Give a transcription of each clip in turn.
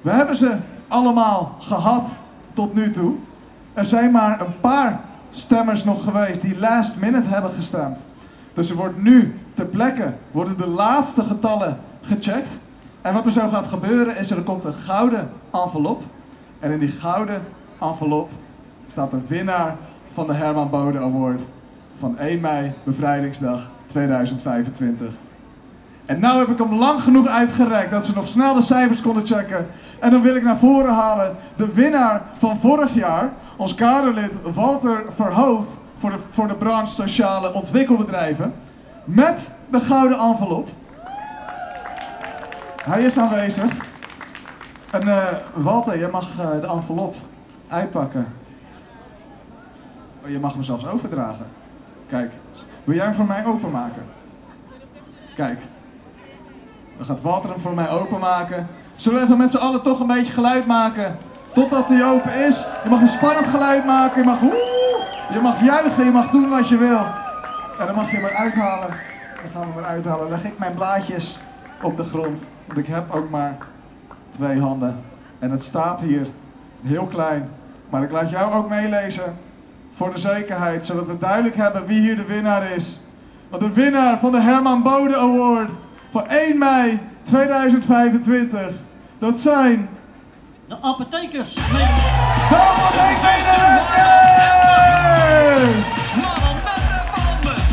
We hebben ze allemaal gehad tot nu toe. Er zijn maar een paar stemmers nog geweest die last minute hebben gestemd. Dus er wordt nu ter plekke worden de laatste getallen gecheckt. En wat er zo gaat gebeuren is er komt een gouden envelop. En in die gouden envelop staat de winnaar van de Herman Bode Award van 1 mei, bevrijdingsdag 2025. En nu heb ik hem lang genoeg uitgerekt dat ze nog snel de cijfers konden checken. En dan wil ik naar voren halen de winnaar van vorig jaar, ons kaderlid Walter Verhoof voor de branche sociale ontwikkelbedrijven, met de gouden envelop. Hij is aanwezig. En Walter, je mag de envelop uitpakken. Je mag hem zelfs overdragen. Kijk, wil jij hem voor mij openmaken? Kijk. Dan gaat Walter hem voor mij openmaken. Zullen we even met z'n allen toch een beetje geluid maken? Totdat hij open is. Je mag een spannend geluid maken. Je mag je mag juichen. Je mag doen wat je wil. En dan mag je hem eruit halen. Dan gaan we hem eruit halen. Dan leg ik mijn blaadjes op de grond. Want ik heb ook maar 2 handen. En het staat hier heel klein. Maar ik laat jou ook meelezen. Voor de zekerheid. Zodat we duidelijk hebben wie hier de winnaar is. Want de winnaar van de Herman Bode Award van 1 mei 2025. Dat zijn... de apothekers. De apotheekmedewerkers! Mannen met de vlammes.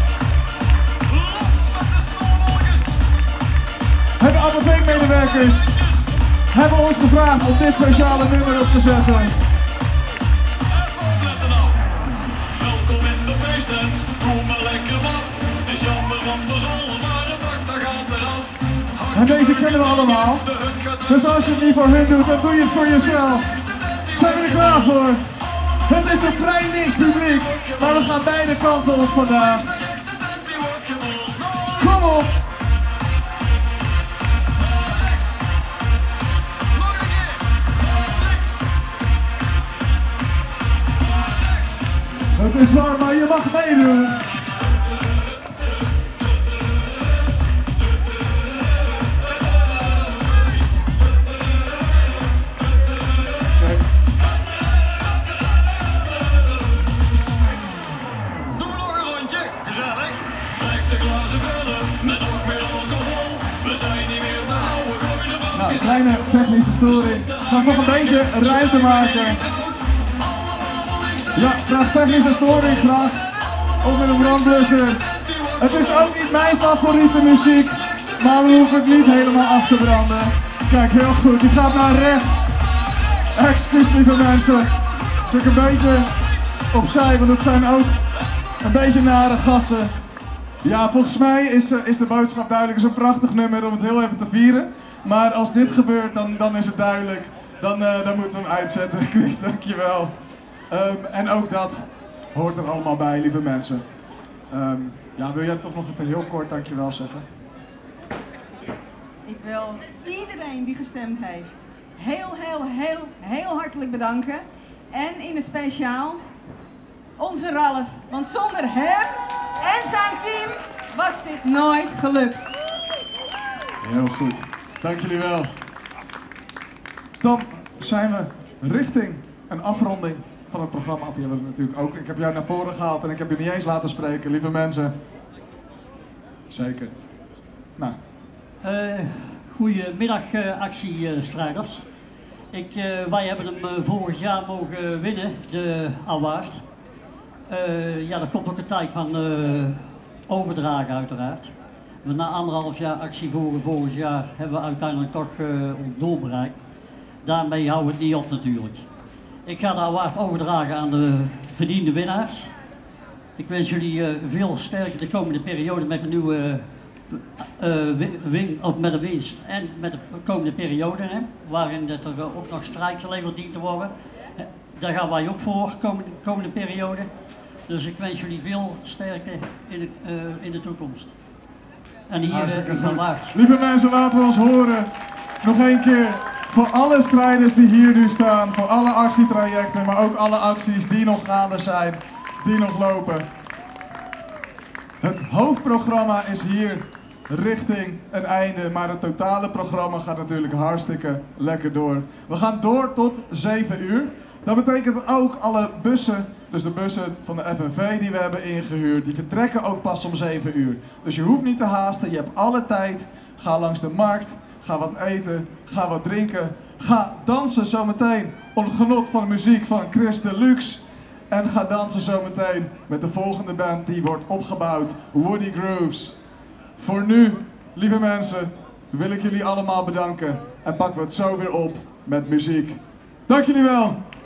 Los met de snowballetjes. De apotheekmedewerkers hebben ons gevraagd om dit speciale nummer op te zetten. En volletten nou. Welkom in de feesttent. Kom maar lekker af. Het is jammer van de zon, maar de bak daar gaat eraf. En deze kennen we allemaal. Dus als je het niet voor hun doet, dan doe je het voor jezelf. Zijn we er klaar voor? Het is een vrij niks publiek, maar we gaan beide kanten op vandaag. Kom op! Het is warm, maar je mag meedoen. Nou, kleine technische storing. Ga nog een beetje ruimte maken. Ja, graag technische storing, graag. Ook met een brandblusser. Het is ook niet mijn favoriete muziek, maar we hoeven het niet helemaal af te branden. Kijk, heel goed. Die gaat naar rechts. Excuus, lieve mensen. Zet ik een beetje opzij, want het zijn ook een beetje nare gassen. Ja, volgens mij is de boodschap duidelijk. Het is een prachtig nummer om het heel even te vieren. Maar als dit gebeurt, dan is het duidelijk. Dan moeten we hem uitzetten. Chris, dankjewel. En ook dat hoort er allemaal bij, lieve mensen. Ja, wil jij toch nog even heel kort dankjewel zeggen? Ik wil iedereen die gestemd heeft heel hartelijk bedanken. En in het speciaal onze Ralf. Want zonder hem en zijn team was dit nooit gelukt. Heel goed. Dank jullie wel. Dan zijn we richting een afronding van het programma af. Jullie natuurlijk ook. Ik heb jou naar voren gehaald en ik heb je niet eens laten spreken, lieve mensen. Zeker. Nou. Goedemiddag actiestrijders. Wij hebben hem vorig jaar mogen winnen, de award. Ja, dat komt ook een tijd van overdragen uiteraard. Na 1,5 jaar actie vorig jaar hebben we uiteindelijk toch ons doel bereikt. Daarmee houden we het niet op natuurlijk. Ik ga de award overdragen aan de verdiende winnaars. Ik wens jullie veel sterkte de komende periode met de nieuwe met de winst en met de komende periode, hè, waarin er ook nog strijd geleverd dient te worden. Daar gaan wij ook voor, komende periode. Dus ik wens jullie veel sterkte in de toekomst. En hier is de award. Lieve mensen, laten we ons horen. Nog één keer voor alle strijders die hier nu staan, voor alle actietrajecten, maar ook alle acties die nog gaande zijn, die nog lopen. Het hoofdprogramma is hier richting een einde. Maar het totale programma gaat natuurlijk hartstikke lekker door. We gaan door tot 7 uur. Dat betekent ook alle bussen, dus de bussen van de FNV die we hebben ingehuurd, die vertrekken ook pas om 7 uur. Dus je hoeft niet te haasten, je hebt alle tijd. Ga langs de markt, ga wat eten, ga wat drinken. Ga dansen zometeen onder het genot van de muziek van Chris Deluxe. En ga dansen zometeen met de volgende band die wordt opgebouwd, Woody Grooves. Voor nu, lieve mensen, wil ik jullie allemaal bedanken en pakken we het zo weer op met muziek. Dank jullie wel!